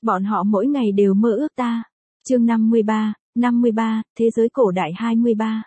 Bọn họ mỗi ngày đều mơ ước ta. Chương 53, Thế giới cổ đại 23.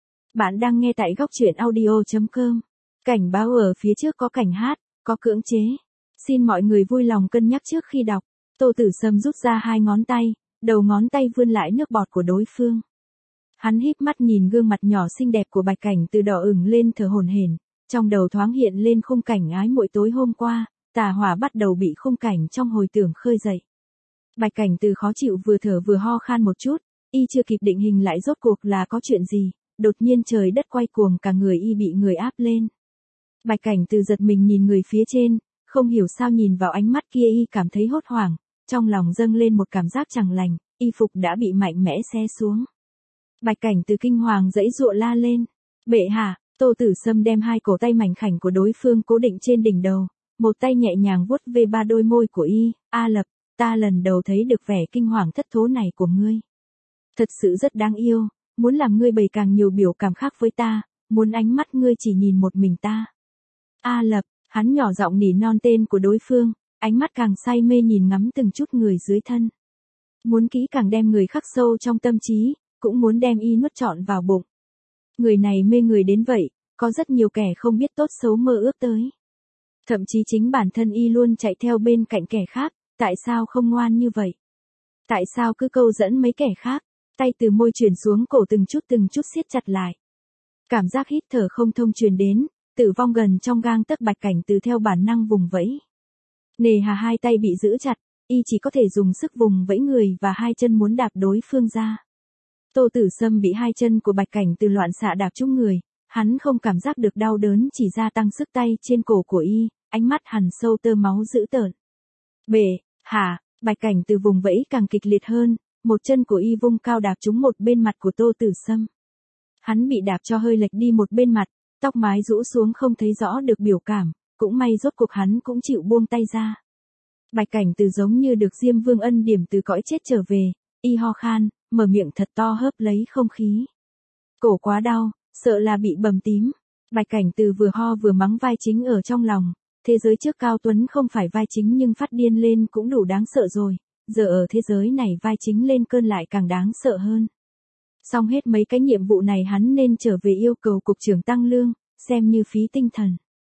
Bạn đang nghe tại góc truyện audio.com. Cảnh báo ở phía trước có cảnh hát, có cưỡng chế. Xin mọi người vui lòng cân nhắc trước khi đọc. Tô Tử Sâm rút ra 2 ngón tay, đầu ngón tay vươn lại nước bọt của đối phương. Hắn híp mắt nhìn gương mặt nhỏ xinh đẹp của Bạch Cảnh Từ đỏ ửng lên thở hổn hển, trong đầu thoáng hiện lên khung cảnh ái muội tối hôm qua, tà hỏa bắt đầu bị khung cảnh trong hồi tưởng khơi dậy. Bạch Cảnh Từ khó chịu vừa thở vừa ho khan một chút, y chưa kịp định hình lại rốt cuộc là có chuyện gì, đột nhiên trời đất quay cuồng cả người y bị người áp lên. Bạch Cảnh Từ giật mình nhìn người phía trên, không hiểu sao nhìn vào ánh mắt kia y cảm thấy hốt hoảng, trong lòng dâng lên một cảm giác chẳng lành, y phục đã bị mạnh mẽ xé xuống. Bạch Cảnh Từ kinh hoàng giãy giụa la lên, "Bệ hạ!" Tô Tử Sâm đem 2 cổ tay mảnh khảnh của đối phương cố định trên đỉnh đầu, một tay nhẹ nhàng vuốt ve 3 đôi môi của y, "A Lập, ta lần đầu thấy được vẻ kinh hoàng thất thố này của ngươi. Thật sự rất đáng yêu, muốn làm ngươi bày càng nhiều biểu cảm khác với ta, muốn ánh mắt ngươi chỉ nhìn một mình ta." "A Lập." Hắn nhỏ giọng nỉ non tên của đối phương, ánh mắt càng say mê nhìn ngắm từng chút người dưới thân. Muốn kỹ càng đem người khắc sâu trong tâm trí, cũng muốn đem y nuốt trọn vào bụng. Người này mê người đến vậy, có rất nhiều kẻ không biết tốt xấu mơ ước tới. Thậm chí chính bản thân y luôn chạy theo bên cạnh kẻ khác, tại sao không ngoan như vậy? Tại sao cứ câu dẫn mấy kẻ khác? Tay từ môi truyền xuống cổ từng chút siết chặt lại. Cảm giác hít thở không thông truyền đến, tử vong gần trong gang tấc. Bạch Cảnh Từ theo bản năng vùng vẫy. Nề hà 2 tay bị giữ chặt, y chỉ có thể dùng sức vùng vẫy người và 2 chân muốn đạp đối phương ra. Tô Tử Sâm bị 2 chân của Bạch Cảnh Từ loạn xạ đạp trúng người, hắn không cảm giác được đau đớn, chỉ gia tăng sức tay trên cổ của y, ánh mắt hằn sâu tơ máu dữ tợn. "Bệ hạ!" Bạch Cảnh Từ vùng vẫy càng kịch liệt hơn, một chân của y vung cao đạp trúng một bên mặt của Tô Tử Sâm. Hắn bị đạp cho hơi lệch đi một bên mặt, tóc mái rũ xuống không thấy rõ được biểu cảm, cũng may rốt cuộc hắn cũng chịu buông tay ra. Bạch Cảnh Từ giống như được Diêm Vương ân điểm từ cõi chết trở về, y ho khan, mở miệng thật to hớp lấy không khí. "Cổ quá đau, sợ là bị bầm tím." Bạch Cảnh Từ vừa ho vừa mắng vai chính ở trong lòng, thế giới trước Cao Tuấn không phải vai chính nhưng phát điên lên cũng đủ đáng sợ rồi, giờ ở thế giới này vai chính lên cơn lại càng đáng sợ hơn. Xong hết mấy cái nhiệm vụ này hắn nên trở về yêu cầu cục trưởng tăng lương, xem như phí tinh thần.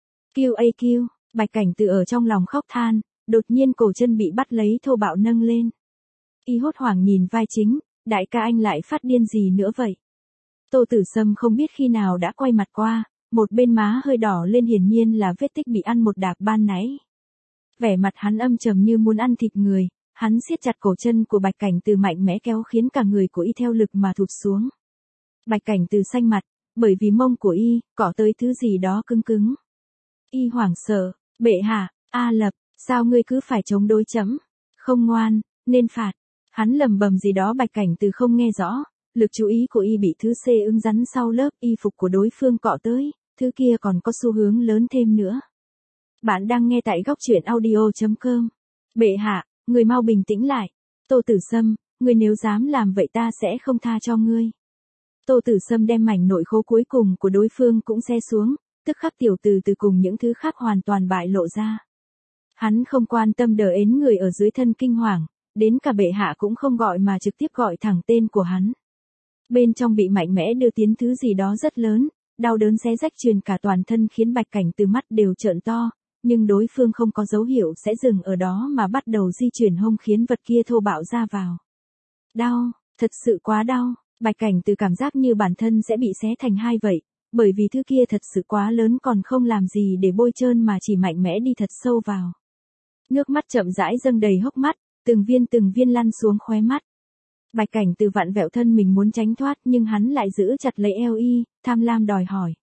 QAQ, Bạch Cảnh Từ ở trong lòng khóc than, đột nhiên cổ chân bị bắt lấy thô bạo nâng lên. Y hốt hoảng nhìn vai chính, "Đại ca anh lại phát điên gì nữa vậy?" Tô Tử Sâm không biết khi nào đã quay mặt qua, một bên má hơi đỏ lên hiển nhiên là vết tích bị ăn một đạp ban nãy. Vẻ mặt hắn âm trầm như muốn ăn thịt người, hắn siết chặt cổ chân của Bạch Cảnh Từ mạnh mẽ kéo khiến cả người của y theo lực mà thụt xuống. Bạch Cảnh Từ xanh mặt, bởi vì mông của y cọ tới thứ gì đó cứng cứng. Y hoảng sợ, "Bệ hạ, A Lập, sao ngươi cứ phải chống đối chấm? Không ngoan, nên phạt." Hắn lầm bầm gì đó Bạch Cảnh Từ không nghe rõ, lực chú ý của y bị thứ C ứng rắn sau lớp y phục của đối phương cọ tới, thứ kia còn có xu hướng lớn thêm nữa. Bạn đang nghe tại góc truyện audio.com. "Bệ hạ, người mau bình tĩnh lại. Tô Tử Sâm, ngươi nếu dám làm vậy ta sẽ không tha cho ngươi." Tô Tử Sâm đem mảnh nội khố cuối cùng của đối phương cũng xé xuống, tức khắc tiểu từ từ cùng những thứ khác hoàn toàn bại lộ ra. Hắn không quan tâm đờ ến người ở dưới thân kinh hoàng, đến cả bệ hạ cũng không gọi mà trực tiếp gọi thẳng tên của hắn. Bên trong bị mạnh mẽ đưa tiến thứ gì đó rất lớn, đau đớn xé rách truyền cả toàn thân khiến Bạch Cảnh Từ mắt đều trợn to, nhưng đối phương không có dấu hiệu sẽ dừng ở đó mà bắt đầu di chuyển hông khiến vật kia thô bạo ra vào. Đau, thật sự quá đau, Bạch Cảnh Từ cảm giác như bản thân sẽ bị xé thành 2 vậy, bởi vì thứ kia thật sự quá lớn còn không làm gì để bôi trơn mà chỉ mạnh mẽ đi thật sâu vào. Nước mắt chậm rãi dâng đầy hốc mắt, từng viên lăn xuống khóe mắt. Bạch Cảnh Từ vặn vẹo thân mình muốn tránh thoát nhưng hắn lại giữ chặt lấy eo y, tham lam đòi hỏi.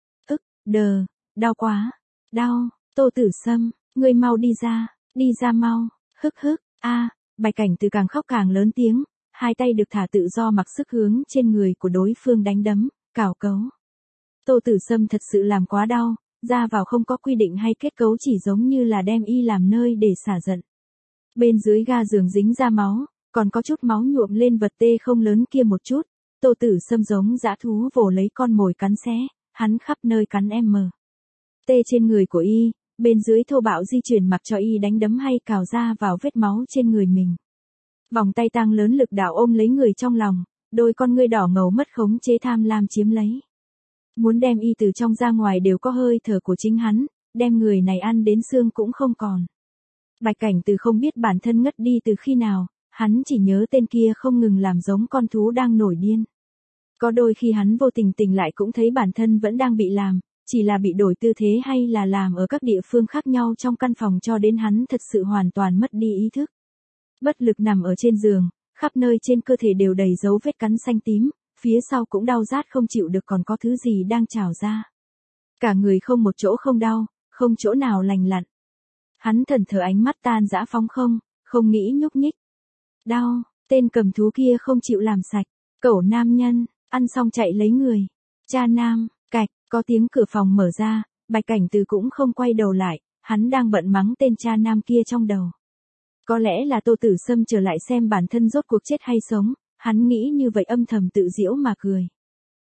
Đau quá, đau, Tô Tử Sâm, ngươi mau đi ra mau, hức, Bạch Cảnh Từ càng khóc càng lớn tiếng, 2 tay được thả tự do mặc sức hướng trên người của đối phương đánh đấm, cào cấu. Tô Tử Sâm thật sự làm quá đau, ra vào không có quy định hay kết cấu chỉ giống như là đem y làm nơi để xả giận. Bên dưới ga giường dính ra máu, còn có chút máu nhuộm lên vật tê không lớn kia một chút. Tô Tử Sâm giống dã thú vồ lấy con mồi cắn xé, hắn khắp nơi cắn tê trên người của y, bên dưới thô bạo di chuyển mặc cho y đánh đấm hay cào ra vào vết máu trên người mình. Vòng tay tang lớn lực đạo ôm lấy người trong lòng, đôi con ngươi đỏ ngầu mất khống chế tham lam chiếm lấy. Muốn đem y từ trong ra ngoài đều có hơi thở của chính hắn, đem người này ăn đến xương cũng không còn. Bạch Cảnh Từ không biết bản thân ngất đi từ khi nào, hắn chỉ nhớ tên kia không ngừng làm giống con thú đang nổi điên. Có đôi khi hắn vô tình tỉnh lại cũng thấy bản thân vẫn đang bị làm, chỉ là bị đổi tư thế hay là làm ở các địa phương khác nhau trong căn phòng cho đến hắn thật sự hoàn toàn mất đi ý thức. Bất lực nằm ở trên giường, khắp nơi trên cơ thể đều đầy dấu vết cắn xanh tím, phía sau cũng đau rát không chịu được còn có thứ gì đang trào ra. Cả người không một chỗ không đau, không chỗ nào lành lặn. Hắn thẫn thờ ánh mắt tan dã phóng không nghĩ nhúc nhích. Đau, tên cầm thú kia không chịu làm sạch, cẩu nam nhân, ăn xong chạy lấy người. Cha nam, cạch, có tiếng cửa phòng mở ra, Bạch Cảnh Từ cũng không quay đầu lại, hắn đang bận mắng tên cha nam kia trong đầu. Có lẽ là Tô Tử Sâm trở lại xem bản thân rốt cuộc chết hay sống, hắn nghĩ như vậy âm thầm tự giễu mà cười.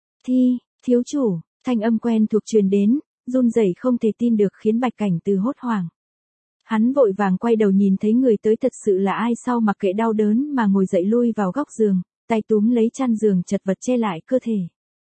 Thiếu chủ, thanh âm quen thuộc truyền đến, run rẩy không thể tin được khiến Bạch Cảnh Từ hốt hoảng. Hắn vội vàng quay đầu nhìn thấy người tới thật sự là ai sau mặc kệ đau đớn mà ngồi dậy lui vào góc giường, tay túm lấy chăn giường chật vật che lại cơ thể.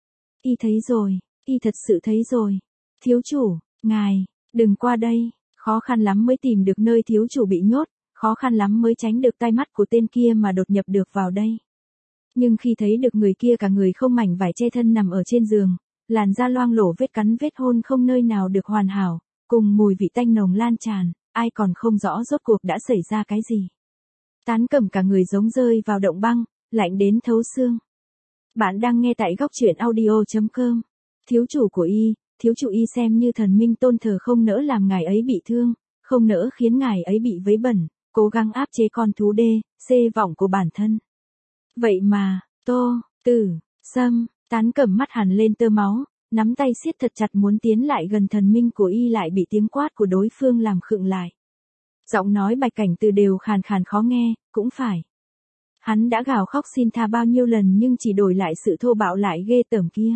Y thấy rồi, y thật sự thấy rồi. Thiếu chủ, ngài, đừng qua đây, khó khăn lắm mới tìm được nơi thiếu chủ bị nhốt, khó khăn lắm mới tránh được tai mắt của tên kia mà đột nhập được vào đây. Nhưng khi thấy được người kia cả người không mảnh vải che thân nằm ở trên giường, làn da loang lổ vết cắn vết hôn không nơi nào được hoàn hảo, cùng mùi vị tanh nồng lan tràn, ai còn không rõ rốt cuộc đã xảy ra cái gì. Tán Cẩm cả người giống rơi vào động băng, lạnh đến thấu xương. Bạn đang nghe tại góc truyện audio.com. Thiếu chủ của y, thiếu chủ y xem như thần minh tôn thờ không nỡ làm ngài ấy bị thương, không nỡ khiến ngài ấy bị vấy bẩn, cố gắng áp chế con thú xê vọng của bản thân. Vậy mà, Tô Tử Sâm, Tán Cẩm mắt hẳn lên tơ máu, nắm tay siết thật chặt muốn tiến lại gần thần minh của y lại bị tiếng quát của đối phương làm khựng lại. Giọng nói Bạch Cảnh Từ đều khàn khàn khó nghe, cũng phải. Hắn đã gào khóc xin tha bao nhiêu lần nhưng chỉ đổi lại sự thô bạo lại ghê tởm kia.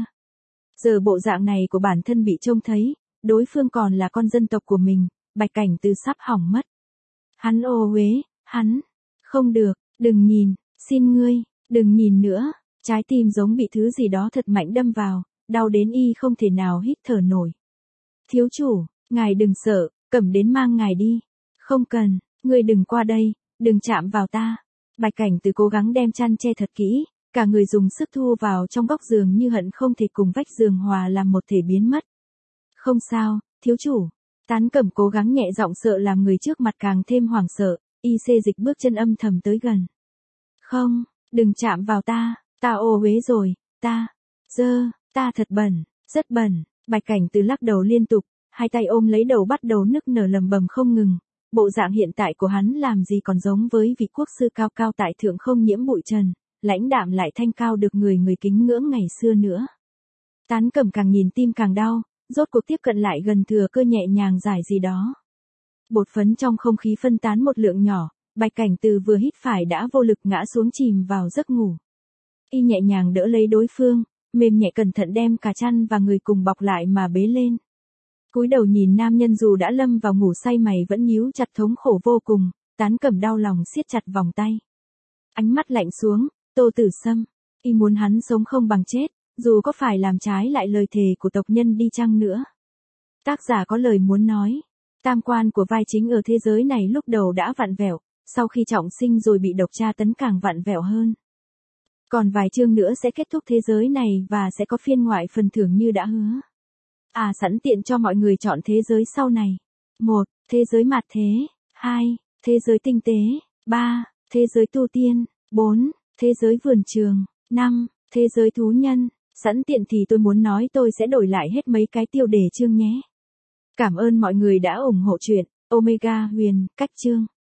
Giờ bộ dạng này của bản thân bị trông thấy, đối phương còn là con dân tộc của mình, Bạch Cảnh Từ sắp hỏng mất. Hắn ô uế, hắn, không được, đừng nhìn, xin ngươi, đừng nhìn nữa, trái tim giống bị thứ gì đó thật mạnh đâm vào, đau đến y không thể nào hít thở nổi. Thiếu chủ, ngài đừng sợ, Cẩm đến mang ngài đi. Không cần, ngươi đừng qua đây, đừng chạm vào ta. Bạch Cảnh Từ cố gắng đem chăn che thật kỹ, cả người dùng sức thu vào trong góc giường như hận không thể cùng vách giường hòa làm một thể biến mất. Không sao, thiếu chủ. Tán Cẩm cố gắng nhẹ giọng sợ làm người trước mặt càng thêm hoảng sợ, y xê dịch bước chân âm thầm tới gần. Không, đừng chạm vào ta, ta ô uế rồi, ta thật bẩn, rất bẩn. Bạch Cảnh Từ lắc đầu liên tục, hai tay ôm lấy đầu bắt đầu nức nở lầm bầm không ngừng. Bộ dạng hiện tại của hắn làm gì còn giống với vị quốc sư cao cao tại thượng không nhiễm bụi trần, lãnh đạm lại thanh cao được người kính ngưỡng ngày xưa nữa. Tán Cẩm càng nhìn tim càng đau, rốt cuộc tiếp cận lại gần thừa cơ nhẹ nhàng giải gì đó. Bột phấn trong không khí phân tán một lượng nhỏ, Bạch Cảnh Từ vừa hít phải đã vô lực ngã xuống chìm vào giấc ngủ. Y nhẹ nhàng đỡ lấy đối phương, mềm nhẹ cẩn thận đem cả chăn và người cùng bọc lại mà bế lên. Cúi đầu nhìn nam nhân dù đã lâm vào ngủ say mày vẫn nhíu chặt thống khổ vô cùng, Tán Cẩm đau lòng siết chặt vòng tay. Ánh mắt lạnh xuống, Tô Tử Sâm, y muốn hắn sống không bằng chết, dù có phải làm trái lại lời thề của tộc nhân đi chăng nữa. Tác giả có lời muốn nói, tam quan của vai chính ở thế giới này lúc đầu đã vặn vẹo, sau khi trọng sinh rồi bị độc tra tấn càng vặn vẹo hơn. Còn vài chương nữa sẽ kết thúc thế giới này và sẽ có phiên ngoại phần thưởng như đã hứa. Sẵn tiện cho mọi người chọn thế giới sau này. 1. Thế giới mạt thế. 2. Thế giới tinh tế. 3. Thế giới tu tiên. 4. Thế giới vườn trường. 5. Thế giới thú nhân. Sẵn tiện thì tôi muốn nói tôi sẽ đổi lại hết mấy cái tiêu đề chương nhé. Cảm ơn mọi người đã ủng hộ chuyện Omega Huyền cách chương.